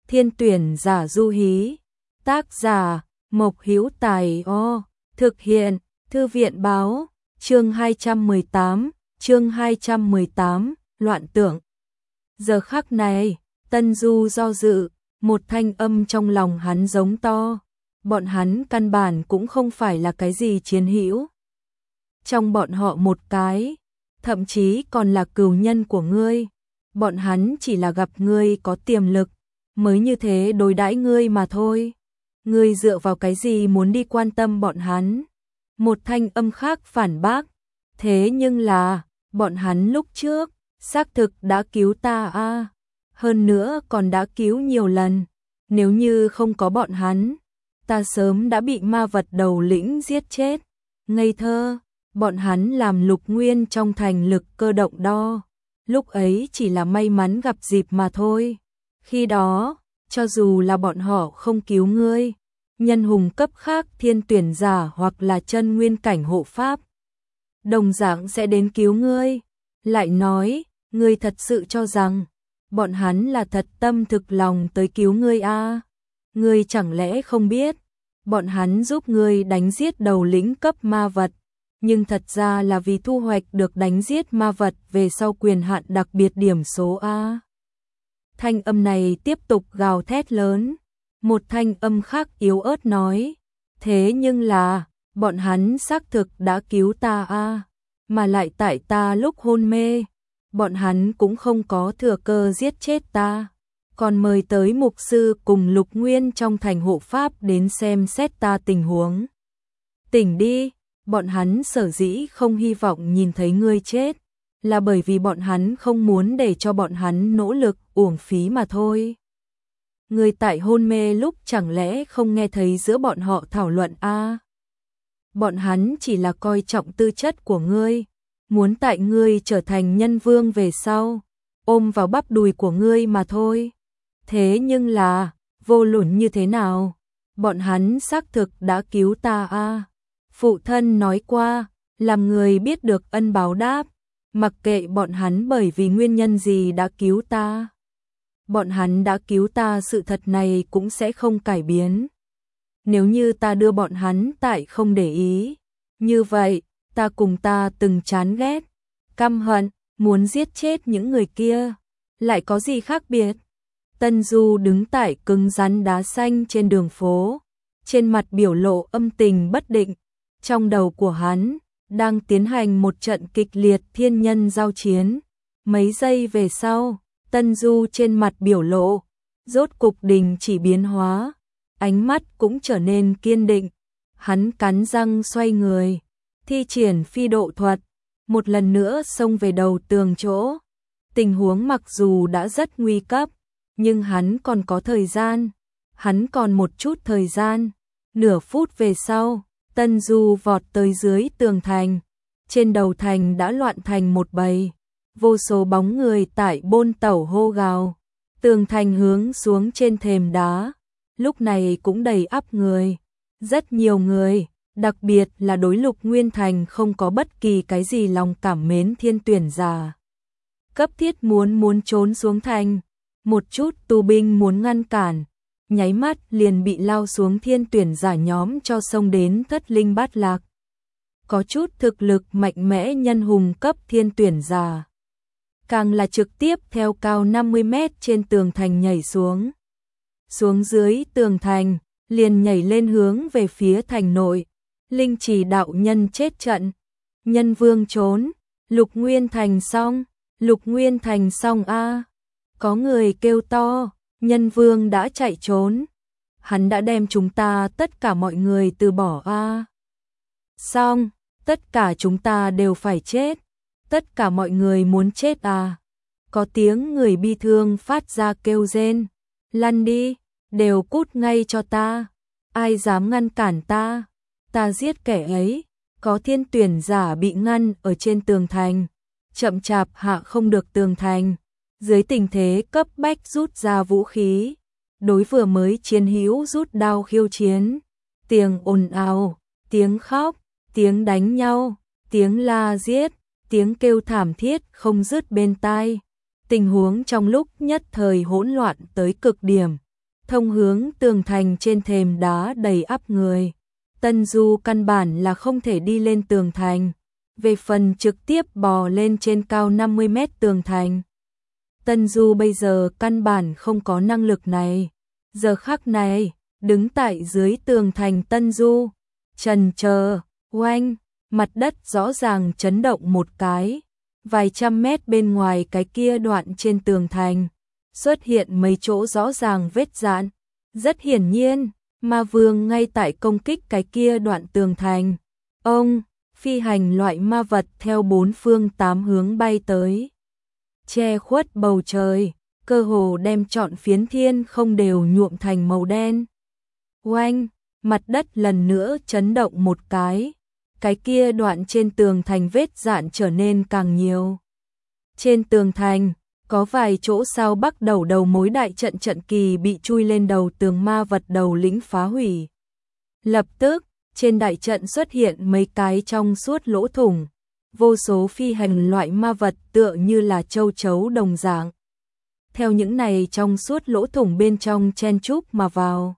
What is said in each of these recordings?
Thiên tuyển giả du hí. Tác giả Mộc Hữu Tài. Thực hiện Thư viện báo. Chương 218, loạn tưởng. Giờ khắc này, Tân Du do dự, một thanh âm trong lòng hắn giống to. Bọn hắn căn bản cũng không phải là cái gì chiến hữu. Trong bọn họ một cái, thậm chí còn là cừu nhân của ngươi. Bọn hắn chỉ là gặp ngươi có tiềm lực, mới như thế đối đãi ngươi mà thôi. Ngươi dựa vào cái gì muốn đi quan tâm bọn hắn? Một thanh âm khác phản bác. Thế nhưng là, bọn hắn lúc trước, xác thực đã cứu ta a, hơn nữa còn đã cứu nhiều lần. Nếu như không có bọn hắn, ta sớm đã bị ma vật đầu lĩnh giết chết. Ngây thơ, bọn hắn làm Lục Nguyên trong thành lực cơ động đo. Lúc ấy chỉ là may mắn gặp dịp mà thôi. Khi đó, cho dù là bọn họ không cứu ngươi, nhân hùng cấp khác thiên tuyển giả hoặc là chân nguyên cảnh hộ pháp, đồng dạng sẽ đến cứu ngươi. Lại nói, ngươi thật sự cho rằng bọn hắn là thật tâm thực lòng tới cứu ngươi a? Ngươi chẳng lẽ không biết, bọn hắn giúp ngươi đánh giết đầu lĩnh cấp ma vật, nhưng thật ra là vì thu hoạch được đánh giết ma vật về sau quyền hạn đặc biệt điểm số a. Thanh âm này tiếp tục gào thét lớn. Một thanh âm khác yếu ớt nói, thế nhưng là, bọn hắn xác thực đã cứu ta a, mà lại tại ta lúc hôn mê, bọn hắn cũng không có thừa cơ giết chết ta, còn mời tới mục sư cùng Lục Nguyên trong thành hộ pháp đến xem xét ta tình huống. Tỉnh đi, bọn hắn sở dĩ không hy vọng nhìn thấy ngươi chết, là bởi vì bọn hắn không muốn để cho bọn hắn nỗ lực uổng phí mà thôi. Ngươi tại hôn mê lúc chẳng lẽ không nghe thấy giữa bọn họ thảo luận a? Bọn hắn chỉ là coi trọng tư chất của ngươi, muốn tại ngươi trở thành nhân vương về sau, ôm vào bắp đùi của ngươi mà thôi. Thế nhưng là, vô luận như thế nào, bọn hắn xác thực đã cứu ta a. Phụ thân nói qua, làm người biết được ân báo đáp, mặc kệ bọn hắn bởi vì nguyên nhân gì đã cứu ta. Bọn hắn đã cứu ta, sự thật này cũng sẽ không cải biến. Nếu như ta đưa bọn hắn tại không để ý, như vậy, ta cùng ta từng chán ghét, căm hận, muốn giết chết những người kia, lại có gì khác biệt? Tân Du đứng tại cứng rắn đá xanh trên đường phố, trên mặt biểu lộ âm tình bất định, trong đầu của hắn đang tiến hành một trận kịch liệt thiên nhân giao chiến. Mấy giây về sau, Tân Du trên mặt biểu lộ rốt cục đình chỉ biến hóa, ánh mắt cũng trở nên kiên định. Hắn cắn răng xoay người, thi triển phi độ thuật, một lần nữa xông về đầu tường chỗ. Tình huống mặc dù đã rất nguy cấp, nhưng hắn còn có thời gian, hắn còn một chút thời gian. Nửa phút về sau, Tân Du vọt tới dưới tường thành. Trên đầu thành đã loạn thành một bầy, vô số bóng người tại bôn tẩu hô gào. Tường thành hướng xuống trên thềm đá, lúc này cũng đầy ắp người. Rất nhiều người, đặc biệt là đối Lục Nguyên Thành không có bất kỳ cái gì lòng cảm mến thiên tuyển giả. Cấp thiết muốn trốn xuống thành, một chút tù binh muốn ngăn cản, nháy mắt liền bị lao xuống thiên tuyển giả nhóm cho xông đến thất linh bát lạc. Có chút thực lực mạnh mẽ nhân hùng cấp thiên tuyển giả, càng là trực tiếp theo cao 50 mét trên tường thành nhảy xuống. Xuống dưới tường thành, liền nhảy lên hướng về phía thành nội. Linh Chỉ đạo nhân chết trận, nhân vương trốn, Lục Nguyên Thành xong, Lục Nguyên Thành xong a. Có người kêu to, nhân vương đã chạy trốn, hắn đã đem chúng ta tất cả mọi người từ bỏ a. Xong, tất cả chúng ta đều phải chết, tất cả mọi người muốn chết à. Có tiếng người bi thương phát ra kêu rên, lăn đi, đều cút ngay cho ta, ai dám ngăn cản ta, ta giết kẻ ấy. Có thiên tuyển giả bị ngăn ở trên tường thành, chậm chạp hạ không được tường thành, dưới tình thế cấp bách rút ra vũ khí, đối vừa mới chiến hữu rút đao khiêu chiến. Tiếng ồn ào, tiếng khóc, tiếng đánh nhau, tiếng la giết, tiếng kêu thảm thiết không dứt bên tai. Tình huống trong lúc nhất thời hỗn loạn tới cực điểm. thông hướng tường thành trên thềm đá đầy ắp người. Tân Du căn bản là không thể đi lên tường thành, về phần trực tiếp bò lên trên cao 50 mét tường thành. Tân Du bây giờ căn bản không có năng lực này. Giờ khắc này, đứng tại dưới tường thành Tân Du, chần chờ, oanh, mặt đất rõ ràng chấn động một cái. Vài trăm mét bên ngoài cái kia đoạn trên tường thành, xuất hiện mấy chỗ rõ ràng vết rạn. Rất hiển nhiên, ma vương ngay tại công kích cái kia đoạn tường thành. Ông, phi hành loại ma vật theo bốn phương tám hướng bay tới, che khuất bầu trời, cơ hồ đem trọn phiến thiên không đều nhuộm thành màu đen. Oanh, mặt đất lần nữa chấn động một cái kia đoạn trên tường thành vết rạn trở nên càng nhiều. Trên tường thành, có vài chỗ sao bắc đầu mối đại trận trận kỳ bị chui lên đầu tường ma vật đầu lĩnh phá hủy. Lập tức, trên đại trận xuất hiện mấy cái trong suốt lỗ thủng, vô số phi hành loại ma vật tựa như là châu chấu đồng dạng. Theo những này trong suốt lỗ thủng bên trong chen chúc mà vào.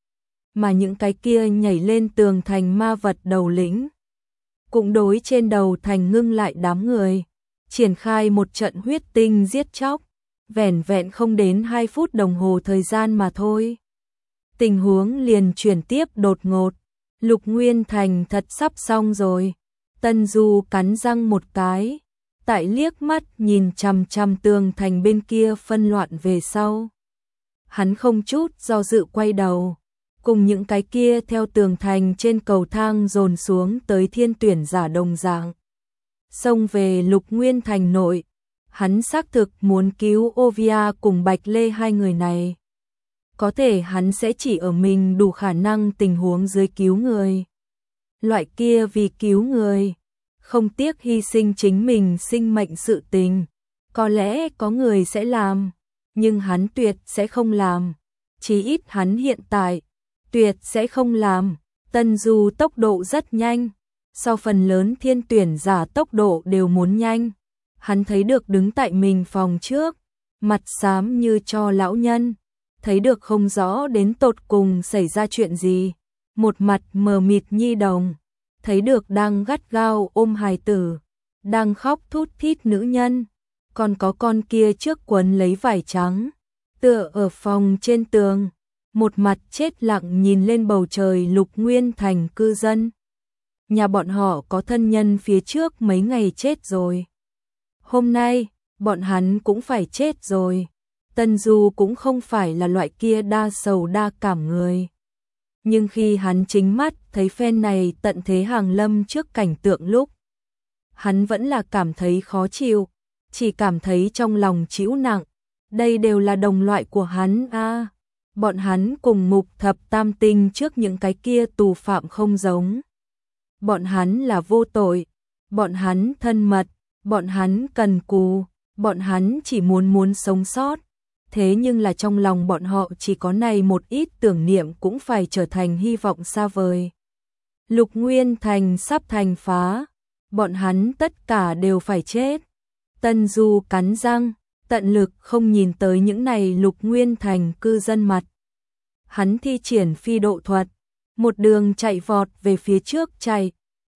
Mà những cái kia nhảy lên tường thành ma vật đầu lĩnh, cũng đối trên đầu thành ngưng lại đám người, triển khai một trận huyết tinh giết chóc, vẻn vẹn không đến 2 phút đồng hồ thời gian mà thôi. Tình huống liền chuyển tiếp đột ngột, Lục Nguyên Thành thật sắp xong rồi. Tân Du cắn răng một cái, tại liếc mắt nhìn chằm chằm tường thành bên kia phân loạn về sau. Hắn không chút do dự quay đầu, cùng những cái kia theo tường thành trên cầu thang dồn xuống tới thiên tuyển giả đồng dạng. Xông về Lục Nguyên Thành nội, hắn xác thực muốn cứu Ovia cùng Bạch Lê hai người này. Có thể hắn sẽ chỉ ở mình đủ khả năng tình huống dưới cứu người. Loại kia vì cứu người, không tiếc hy sinh chính mình sinh mệnh sự tình. Có lẽ có người sẽ làm, nhưng hắn tuyệt sẽ không làm. Chí ít hắn hiện tại, tuyệt sẽ không làm. Tân Du tốc độ rất nhanh, so phần lớn thiên tuyển giả tốc độ đều muốn nhanh. Hắn thấy được đứng tại mình phòng trước, mặt xám như cho lão nhân, thấy được không rõ đến tột cùng xảy ra chuyện gì, một mặt mờ mịt nhi đồng, thấy được đang gắt gao ôm hài tử, đang khóc thút thít nữ nhân, còn có con kia trước quấn lấy vải trắng, tựa ở phòng trên tường, một mặt chết lặng nhìn lên bầu trời. Lục Nguyên Thành cư dân, nhà bọn họ có thân nhân phía trước mấy ngày chết rồi. Hôm nay, bọn hắn cũng phải chết rồi. Tân Du cũng không phải là loại kia đa sầu đa cảm người. Nhưng khi hắn chính mắt thấy phen này tận thế hàng lâm trước cảnh tượng lúc, hắn vẫn là cảm thấy khó chịu, chỉ cảm thấy trong lòng trĩu nặng. Đây đều là đồng loại của hắn a. Bọn hắn cùng Mục Thập Tam Tinh trước những cái kia tù phạm không giống. Bọn hắn là vô tội, bọn hắn thân mật, bọn hắn cần cù, bọn hắn chỉ muốn sống sót. Thế nhưng là trong lòng bọn họ chỉ có này một ít tưởng niệm cũng phải trở thành hy vọng xa vời. Lục Nguyên Thành sắp thành phá, bọn hắn tất cả đều phải chết. Tân Du cắn răng, tận lực không nhìn tới những này Lục Nguyên Thành cư dân mặt. Hắn thi triển phi độ thuật, một đường chạy vọt về phía trước chạy.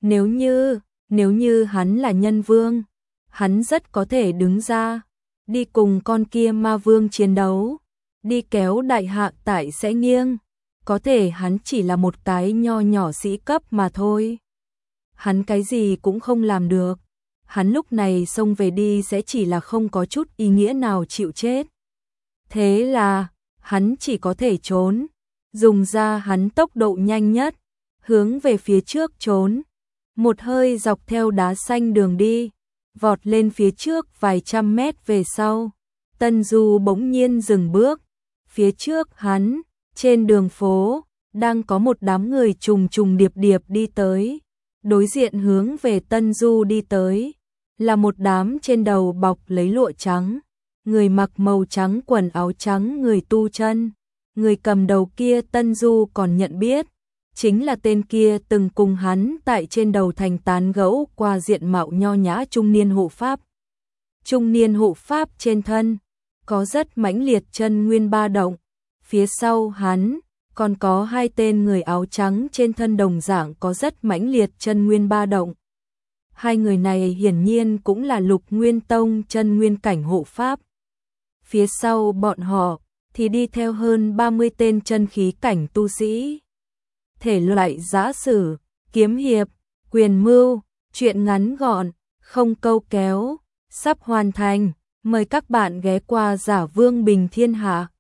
Nếu như hắn là nhân vương, hắn rất có thể đứng ra, đi cùng con kia ma vương chiến đấu, đi kéo đại hạ tại sẽ nghiêng. Có thể hắn chỉ là một cái nho nhỏ sĩ cấp mà thôi. Hắn cái gì cũng không làm được. Hắn lúc này xông về đi sẽ chỉ là không có chút ý nghĩa nào chịu chết. Thế là, hắn chỉ có thể trốn, dùng ra hắn tốc độ nhanh nhất, hướng về phía trước trốn. Một hơi dọc theo đá xanh đường đi, vọt lên phía trước vài trăm mét về sau. Tân Du bỗng nhiên dừng bước. Phía trước hắn, trên đường phố, đang có một đám người trùng trùng điệp điệp đi tới. Đối diện hướng về Tân Du đi tới, là một đám trên đầu bọc lấy lụa trắng, người mặc màu trắng quần áo trắng người tu chân. Người cầm đầu kia Tân Du còn nhận biết, chính là tên kia từng cùng hắn tại trên đầu thành tán gẫu qua diện mạo nho nhã trung niên hộ pháp. Trung niên hộ pháp trên thân có rất mãnh liệt chân nguyên ba động, Phía sau hắn, còn có hai tên người áo trắng trên thân đồng dạng có rất mãnh liệt chân nguyên ba động. Hai người này hiển nhiên cũng là Lục Nguyên Tông chân nguyên cảnh hộ pháp. Phía sau bọn họ thì đi theo hơn 30 tên chân khí cảnh tu sĩ. Thể loại giã sử, kiếm hiệp, quyền mưu, truyện ngắn gọn, không câu kéo, sắp hoàn thành. Mời các bạn ghé qua Giả Vương Bình Thiên Hạ.